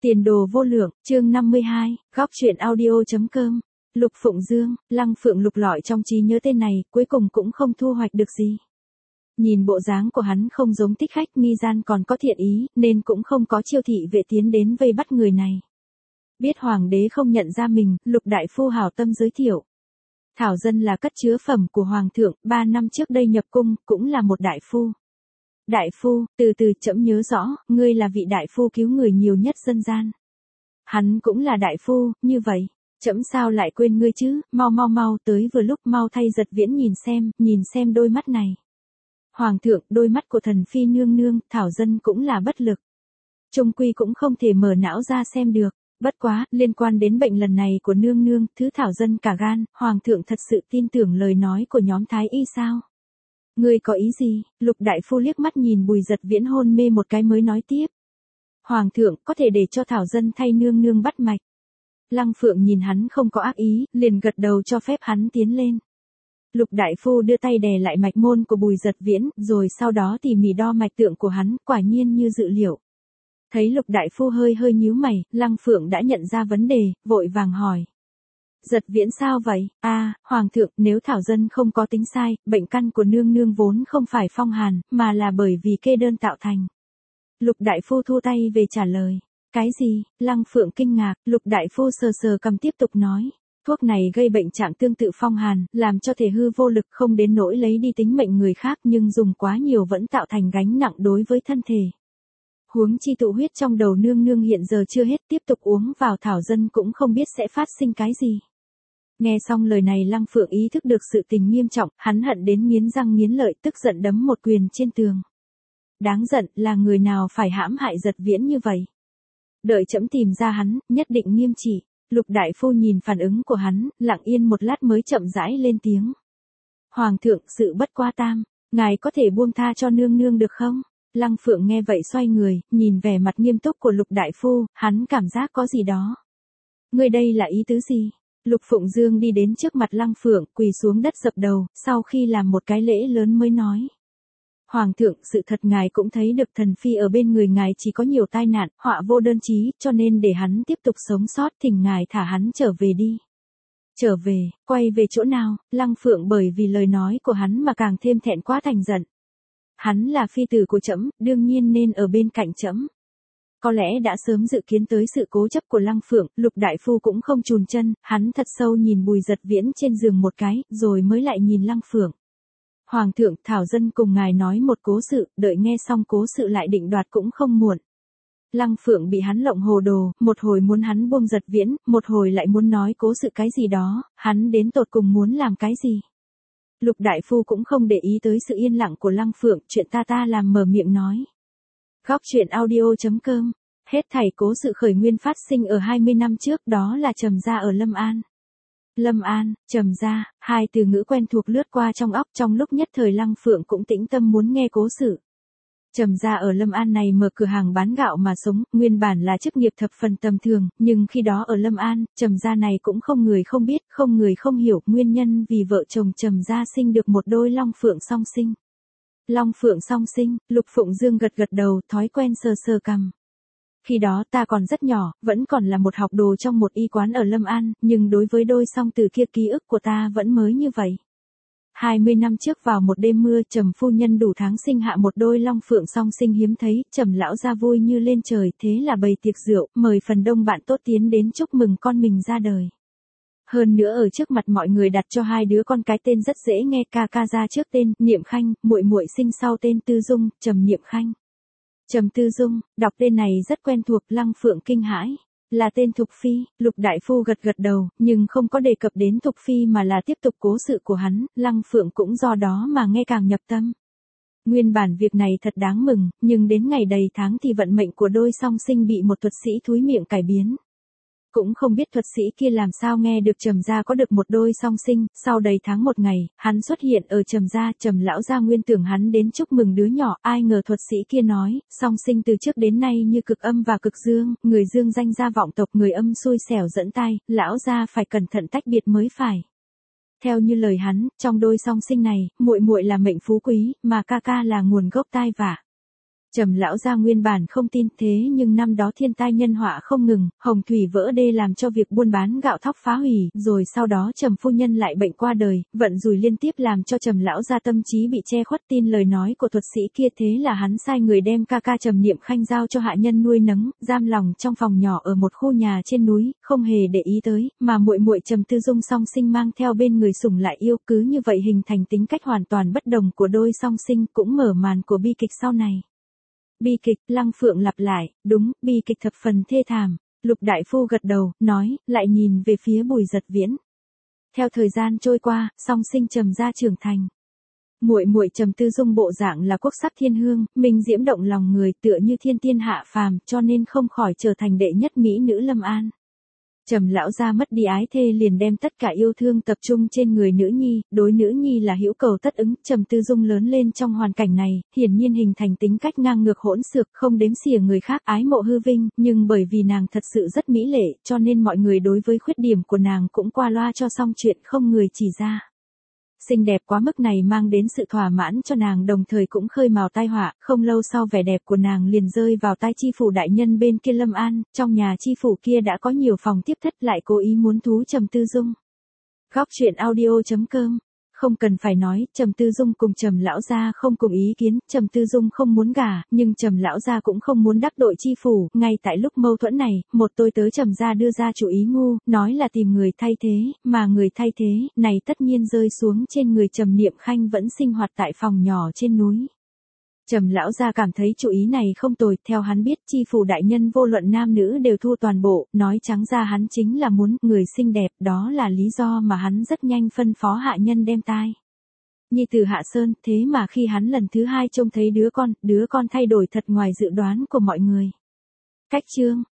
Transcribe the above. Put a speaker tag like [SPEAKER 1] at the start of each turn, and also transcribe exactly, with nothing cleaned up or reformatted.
[SPEAKER 1] Tiền đồ vô lượng, chương năm mươi hai, góc truyện audio.com. Lục Phụng Dương, Lăng Phượng lục lọi trong trí nhớ tên này, cuối cùng cũng không thu hoạch được gì. Nhìn bộ dáng của hắn không giống thích khách, mi gian còn có thiện ý, nên cũng không có chiêu thị vệ tiến đến vây bắt người này. Biết hoàng đế không nhận ra mình, Lục đại phu hảo tâm giới thiệu. Thảo dân là cất chứa phẩm của hoàng thượng, ba năm trước đây nhập cung, cũng là một đại phu. Đại phu, từ từ trẫm nhớ rõ, ngươi là vị đại phu cứu người nhiều nhất dân gian. Hắn cũng là đại phu, như vậy, trẫm sao lại quên ngươi chứ, mau mau mau tới vừa lúc, mau thay Giật Viễn nhìn xem, nhìn xem đôi mắt này. Hoàng thượng, đôi mắt của thần phi nương nương, thảo dân cũng là bất lực. Trung quy cũng không thể mở não ra xem được, bất quá, liên quan đến bệnh lần này của nương nương, thứ thảo dân cả gan, hoàng thượng thật sự tin tưởng lời nói của nhóm thái y sao? Ngươi có ý gì? Lục đại phu liếc mắt nhìn Bùi Giật Viễn hôn mê một cái mới nói tiếp. Hoàng thượng, có thể để cho thảo dân thay nương nương bắt mạch. Lăng Phượng nhìn hắn không có ác ý, liền gật đầu cho phép hắn tiến lên. Lục đại phu đưa tay đè lại mạch môn của Bùi Giật Viễn, rồi sau đó tỉ mỉ đo mạch tượng của hắn, quả nhiên như dự liệu. Thấy Lục đại phu hơi hơi nhíu mày, Lăng Phượng đã nhận ra vấn đề, vội vàng hỏi. Giật Viễn sao vậy? A, à, hoàng thượng, nếu thảo dân không có tính sai, bệnh căn của nương nương vốn không phải phong hàn, mà là bởi vì kê đơn tạo thành. Lục đại phu thu tay về trả lời. Cái gì? Lăng Phượng kinh ngạc, Lục đại phu sờ sờ cầm tiếp tục nói. Thuốc này gây bệnh trạng tương tự phong hàn, làm cho thể hư vô lực, không đến nỗi lấy đi tính mệnh người khác, nhưng dùng quá nhiều vẫn tạo thành gánh nặng đối với thân thể. Huống chi tụ huyết trong đầu nương nương hiện giờ chưa hết, tiếp tục uống vào thảo dân cũng không biết sẽ phát sinh cái gì. Nghe xong lời này, Lăng Phượng ý thức được sự tình nghiêm trọng, hắn hận đến nghiến răng nghiến lợi, tức giận đấm một quyền trên tường. Đáng giận, là người nào phải hãm hại Giật Viễn như vậy? Đợi trẫm tìm ra hắn, nhất định nghiêm trị. Lục đại phu nhìn phản ứng của hắn, lặng yên một lát mới chậm rãi lên tiếng. Hoàng thượng, sự bất qua tam, ngài có thể buông tha cho nương nương được không? Lăng Phượng nghe vậy xoay người, nhìn vẻ mặt nghiêm túc của Lục đại phu, hắn cảm giác có gì đó. Ngươi đây là ý tứ gì? Lục Phụng Dương đi đến trước mặt Lăng Phượng, quỳ xuống đất dập đầu, sau khi làm một cái lễ lớn mới nói. Hoàng thượng, sự thật ngài cũng thấy được, thần phi ở bên người ngài chỉ có nhiều tai nạn, họa vô đơn chí, cho nên để hắn tiếp tục sống sót, thỉnh ngài thả hắn trở về đi. Trở về, quay về chỗ nào? Lăng Phượng bởi vì lời nói của hắn mà càng thêm thẹn quá thành giận. Hắn là phi tử của trẫm, đương nhiên nên ở bên cạnh trẫm. Có lẽ đã sớm dự kiến tới sự cố chấp của Lăng Phượng, Lục đại phu cũng không chùn chân, hắn thật sâu nhìn Bùi Giật Viễn trên giường một cái, rồi mới lại nhìn Lăng Phượng. Hoàng thượng, thảo dân cùng ngài nói một cố sự, đợi nghe xong cố sự lại định đoạt cũng không muộn. Lăng Phượng bị hắn lộng hồ đồ, một hồi muốn hắn buông Giật Viễn, một hồi lại muốn nói cố sự cái gì đó, hắn đến tột cùng muốn làm cái gì. Lục đại phu cũng không để ý tới sự yên lặng của Lăng Phượng, chuyện ta ta làm mở miệng nói. Góc truyện audio.com. Hết thảy cố sự khởi nguyên phát sinh ở hai mươi năm trước, đó là Trầm gia ở Lâm An. Lâm An, Trầm gia, hai từ ngữ quen thuộc lướt qua trong óc, trong lúc nhất thời Lăng Phượng cũng tĩnh tâm muốn nghe cố sự. Trầm gia ở Lâm An này mở cửa hàng bán gạo mà sống, nguyên bản là chức nghiệp thập phần tầm thường, nhưng khi đó ở Lâm An, Trầm gia này cũng không người không biết, không người không hiểu, nguyên nhân vì vợ chồng Trầm gia sinh được một đôi long phượng song sinh. Long phượng song sinh, Lục Phụng Dương gật gật đầu, thói quen sờ sờ cằm. Khi đó ta còn rất nhỏ, vẫn còn là một học đồ trong một y quán ở Lâm An, nhưng đối với đôi song tử kia ký ức của ta vẫn mới như vậy. hai mươi năm trước vào một đêm mưa, Trầm phu nhân đủ tháng sinh hạ một đôi long phượng song sinh hiếm thấy, Trầm lão gia vui như lên trời, thế là bày tiệc rượu, mời phần đông bạn tốt tiến đến chúc mừng con mình ra đời. Hơn nữa ở trước mặt mọi người đặt cho hai đứa con cái tên rất dễ nghe, ca ca ra trước tên Niệm Khanh, muội muội sinh sau tên Tư Dung, Trầm Niệm Khanh. Trầm Tư Dung, đọc tên này rất quen thuộc, Lăng Phượng kinh hãi. Là tên Thục Phi, Lục đại phu gật gật đầu, nhưng không có đề cập đến Thục Phi mà là tiếp tục cố sự của hắn, Lăng Phượng cũng do đó mà nghe càng nhập tâm. Nguyên bản việc này thật đáng mừng, nhưng đến ngày đầy tháng thì vận mệnh của đôi song sinh bị một thuật sĩ thúi miệng cải biến. Cũng không biết thuật sĩ kia làm sao nghe được Trầm gia có được một đôi song sinh, sau đầy tháng một ngày, hắn xuất hiện ở Trầm gia, Trầm lão gia nguyên tưởng hắn đến chúc mừng đứa nhỏ, ai ngờ thuật sĩ kia nói, song sinh từ trước đến nay như cực âm và cực dương, người dương danh gia vọng tộc, người âm xui xẻo dẫn tai, lão gia phải cẩn thận tách biệt mới phải. Theo như lời hắn, trong đôi song sinh này, muội muội là mệnh phú quý, mà ca ca là nguồn gốc tai vạ. Trầm lão gia nguyên bản không tin, thế nhưng năm đó thiên tai nhân họa không ngừng, hồng thủy vỡ đê làm cho việc buôn bán gạo thóc phá hủy, rồi sau đó Trầm phu nhân lại bệnh qua đời, vận rủi liên tiếp làm cho Trầm lão gia tâm trí bị che khuất, tin lời nói của thuật sĩ kia, thế là hắn sai người đem ca ca Trầm Niệm Khanh giao cho hạ nhân nuôi nấng, giam lòng trong phòng nhỏ ở một khu nhà trên núi, không hề để ý tới, mà muội muội Trầm Tư Dung song sinh mang theo bên người sủng lại yêu, cứ như vậy hình thành tính cách hoàn toàn bất đồng của đôi song sinh, cũng mở màn của bi kịch sau này. Bi kịch, Lăng Phượng lặp lại, đúng, bi kịch thập phần thê thảm. Lục đại phu gật đầu, nói, lại nhìn về phía Bùi Giật Viễn. Theo thời gian trôi qua, song sinh Trầm gia trưởng thành. Muội muội Trầm Tư Dung bộ dạng là quốc sắc thiên hương, minh diễm động lòng người, tựa như thiên tiên hạ phàm, cho nên không khỏi trở thành đệ nhất mỹ nữ Lâm An. Trầm lão gia mất đi ái thê liền đem tất cả yêu thương tập trung trên người nữ nhi, đối nữ nhi là hữu cầu tất ứng. Trầm Tư Dung lớn lên trong hoàn cảnh này, hiển nhiên hình thành tính cách ngang ngược hỗn xược, không đếm xỉa người khác, ái mộ hư vinh, nhưng bởi vì nàng thật sự rất mỹ lệ, cho nên mọi người đối với khuyết điểm của nàng cũng qua loa cho xong chuyện, không người chỉ ra. Xinh đẹp quá mức này mang đến sự thỏa mãn cho nàng, đồng thời cũng khơi mào tai họa, không lâu sau vẻ đẹp của nàng liền rơi vào tai chi phủ đại nhân bên kia Lâm An, trong nhà chi phủ kia đã có nhiều phòng tiếp thất, lại cố ý muốn thú Trầm Tư Dung. Góc truyện audio chấm com. Không cần phải nói, Trầm Tư Dung cùng Trầm lão gia không cùng ý kiến, Trầm Tư Dung không muốn gả, nhưng Trầm lão gia cũng không muốn đắc tội chi phủ, ngay tại lúc mâu thuẫn này, một tôi tớ Trầm gia đưa ra chủ ý ngu, nói là tìm người thay thế, mà người thay thế này tất nhiên rơi xuống trên người Trầm Niệm Khanh vẫn sinh hoạt tại phòng nhỏ trên núi. Trầm lão gia cảm thấy chủ ý này không tồi, theo hắn biết chi phủ đại nhân vô luận nam nữ đều thua toàn bộ, nói trắng ra hắn chính là muốn người xinh đẹp, đó là lý do mà hắn rất nhanh phân phó hạ nhân đem tai nhi từ Hạ Sơn, thế mà khi hắn lần thứ hai trông thấy đứa con, đứa con thay đổi thật ngoài dự đoán của mọi người. Cách chương